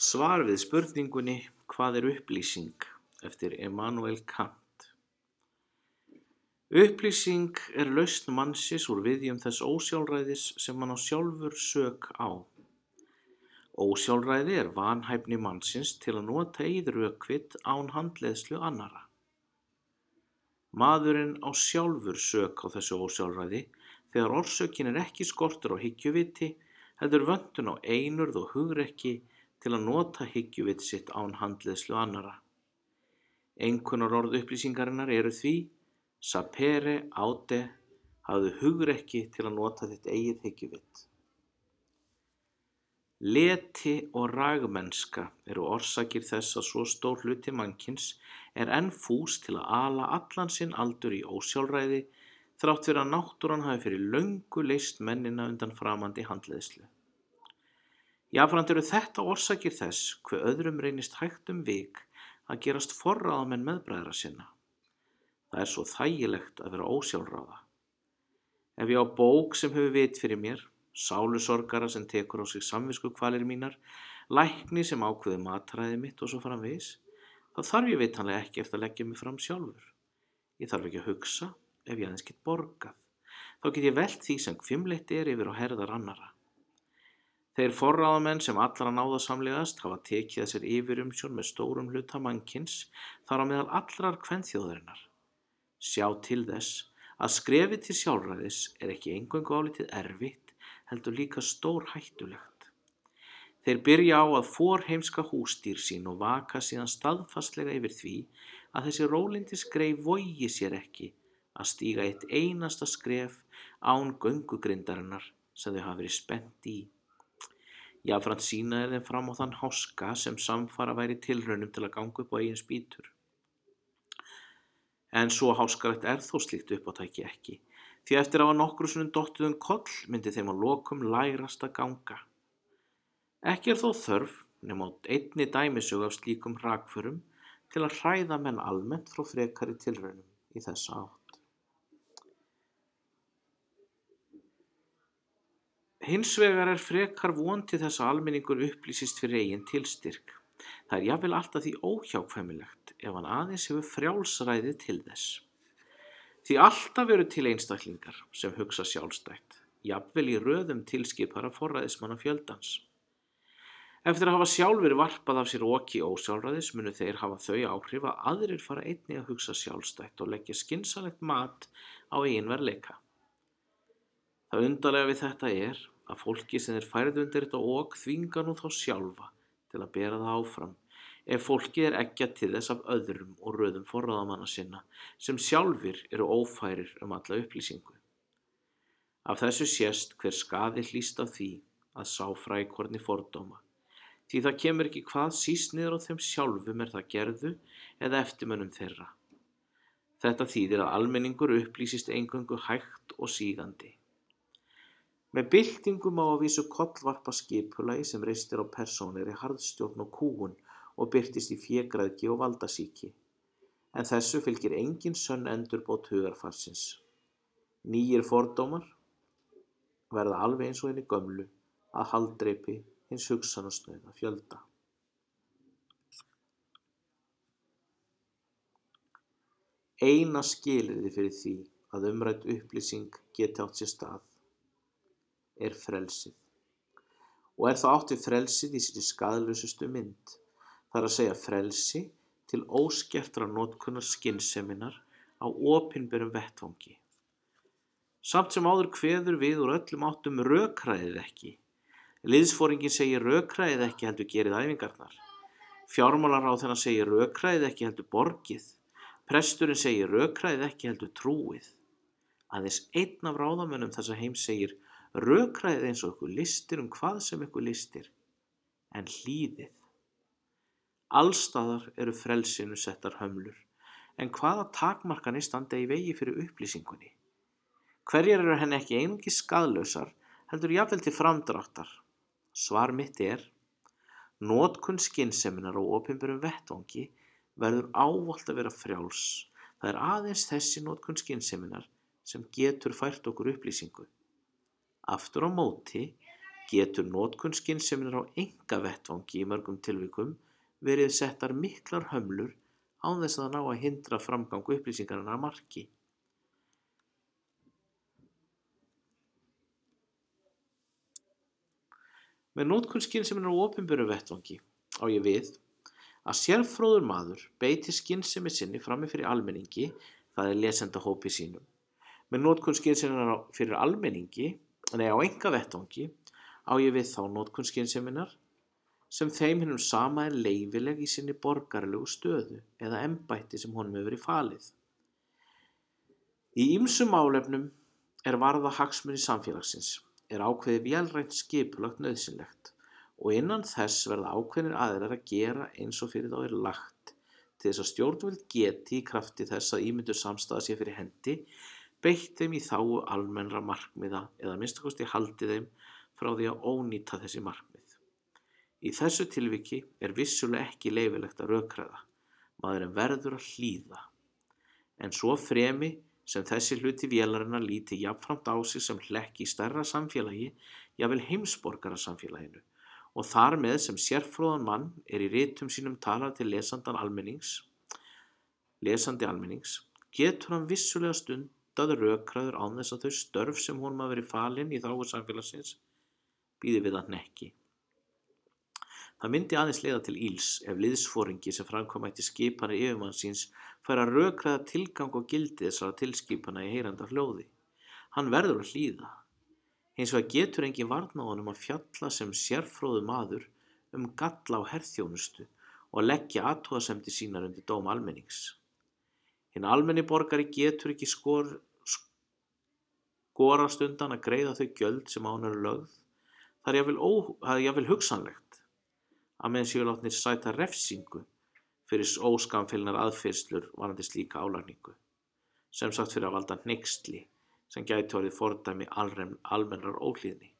Svar við spurningunni Hvað er upplýsing? Eftir Immanuel Kant. Upplýsing er lausn mannsins úr viðjum þess ósjálfræðis sem hann á sjálfur sök á. Ósjálfræði er vanhæfni mannsins til að nota eigið rökvit án handleiðslu annarra. Maðurinn á sjálfur sök á þessu ósjálfræði þegar orsökin er ekki skortur á hyggjuviti, heldur vöntun á einurð og hugrekki til að nota hyggjuvit sitt án handleiðslu annarra. Einkunnarorð upplýsingarinnar eru því sapere aude, hafðu hugrekki til að nota þitt eigið hyggjuvit. Leti og ragmennska eru orsakir þess að svo stór hluti mannkyns er enn fús til að ala allan sinn aldur í ósjálfræði þrátt fyrir að náttúran hafi fyrir löngu leyst mennina undan framandi handleiðslu. Jafnframt eru þetta orsakir þess hve öðrum reynist hægt vik að gerast forráðamenn meðbræðra sinna. Það er svo þægilegt að vera ósjálfráða. Ef ég á bók sem hefur vit fyrir mér, sálusorgara sem tekur á sig samviskukvalir mínar, lækni sem ákveður mataræði mitt og svo framvegis, þá þarf ég vitanlega ekki eftir að leggja mig fram sjálfur. Ég þarf ekki að hugsa ef ég aðeins get borgað. Þá get ég velt því sem hvimleitt er yfir á herðar annarra. Þeir forráðamenn sem allra náðasamlegast hafa tekið að sér yfirumsjón með stórum hluta mannkyns, þar á meðal allrar kvenþjóðarinnar. Sjá til þess að skrefið til sjálfræðis er ekki eingöngu álitið erfitt, heldur líka stórhættulegt. Þeir byrja á að forheimska húsdýr sín og vaka síðan staðfastlega yfir því að þessi rólyndisgrey vogi sér ekki að stíga eitt einasta skref án göngugrindarinnar sem þau hafa verið spennt í. Jafnframt sýna þeir þeim fram á þann háska sem samfara væri tilraunum til að ganga upp á eigin spýtur. En svo háskalegt er þó slíkt uppátæki ekki, því eftir að hafa nokkru sinnum dottið koll myndi þeim að lokum lærast að ganga. Ekki er þó þörf nema á einni dæmisögu af slíkum hrakförum til að hræða menn almennt frá frekari tilraunum í þessa átt. Hins vegar er frekar von til þess að almenningur upplýsist fyrir eigin tilstyrk. Það er jafnvel alltaf því óhjákvæmilegt ef hann aðeins hefur frjálsræði til þess. Því alltaf eru til einstaklingar sem hugsa sjálfstætt, jafnvel í röðum tilskipara forræðismanna fjöldans. Eftir að hafa sjálfur varpað af sér oki ósjálfræðis munu þeir hafa þau áhrif að aðrir fara einnig að hugsa sjálfstætt og leggja skynsamlegt mat á eigin verðleika. Það undarlega við þetta er að fólki sem þeir færðu undir þetta ok þvinga nú þá sjálfa til að bera það áfram, ef fólkið er eggja til þess af öðrum og röðum forráðamanna sinna sem sjálfir eru ófærir alla upplýsingu. Af þessu sést hver skaði hlýst af því að sá frækorni fordóma, því það kemur ekki hvað síst niður á þeim sjálfum er það gerðu eða eftirmönnum þeirra. Þetta þýðir að almenningur upplýsist eingöngu hægt og sígandi. Með byltingum á að vísu kollvarpa skipulagi sem reistir á persónlegri harðstjórn og kúgun og birtist í fégræðgi og valdasýki. En þessu fylgir engin sönn endurbót hugarfarsins. Nýir fordómar verða alveg eins og hinni gömlu að haldreipi hins hugsanasnauða fjölda. Eina skilyrði fyrir því að umrædd upplýsing geti átt sér stað er frelsið. Og er það átt við frelsið í sinni skaðlausustu mynd, það er að segja frelsi til óskertrar notkunar skynseminnar á opinberum vettvangi. Samt sem áður kveður við úr öllum áttum rökræðið ekki. Liðsforinginn segir rökræðið ekki heldur gerið æfingarnar. Fjármálaráðherrann segir rökræðið ekki heldur borgið. Presturinn segir rökræðið ekki heldur trúið. Aðeins einn af ráðamönnum þessa heims segir rökræðið eins og ykkur listir hvað sem ykkur listir, en hlýðið. Allstaðar eru frelsinu settar hömlur, en hvaða takmarkanir standa í vegi fyrir upplýsingunni? Hverjar eru henni ekki einungis skaðlausar, heldur jafnvel til framdráttar? Svar mitt er, notkun skynseminnar á opinberum vettvangi verður ávallt að vera frjáls. Það er aðeins þessi notkun skynseminnar sem getur fært okkur upplýsingu. Aftur á móti Getur notkun skynseminnar á einkavettvangi í mörgum tilvikum verið settar miklar hömlur án þess að ná að hindra framgang upplýsingarinnar að marki. Með notkun skynseminnar á opinberum vettvangi á ég við að sérfróður maður beiti skynsemi sinni frammi fyrir almenningi, það er lesendahópi sínum. Með notkun skynseminnar fyrir almenningi, á einkavettvangi, á ég við þá notkun skynseminnar sem þeim hinum sama er leyfileg í sinni borgaralegu stöðu eða embætti sem honum hefur verið falið. Í ýmsum málefnum er varða hagsmuni samfélagsins er ákveðið vélrænt skipulag nauðsynlegt og innan þess verða ákveðnir aðilar að gera eins og fyrir þá er lagt til þess að stjórnvöld geti í krafti þess að ímynduð samstaða sé fyrir hendi beitt þeim í þágu almennra markmiða eða að minnsta kosti haldið þeim frá því að ónýta þessi markmið. Í þessu tilviki er vissulega ekki leyfilegt að rökræða, maðurinn verður að hlýða, en svo fremi sem þessi hluti vélarinnar líti jafnframt á sig sem hlekk í stærra samfélagi, jafnvel heimsborgarasamfélaginu, og þar með sem sérfróðan mann er í ritum sínum talað til lesandi almennings, getur hann vissulega stundað rökræður án þess að þau störf sem honum hafa verið falin í þágu samfélagsins bíði við að hnekki. Það myndi aðeins leiða til ills ef liðsforingi sem framkvæma ætti skipanir yfirmanns síns færi að rökræða tilgang og gildi þessara tilskipana í heyranda hljóði. Hann verður að hlýða. Hins vegar getur enginn varnað honum að fjalla sem sérfróður maður galla á herþjónustu og leggja athugasemdir sínar undir dóm almennings. Hinn almenni borgari getur ekki skorast undan að greiða þau gjöld sem á hann eru lögð. Það er jafnvel hugsanlegt að menn séu látnir sæta refsingu fyrir óskammfeilnar aðfinnslur varðandi slíka álagningu, sem sagt fyrir að valda hneyksli sem gæti orðið fordæmi almennrar óhlýðni.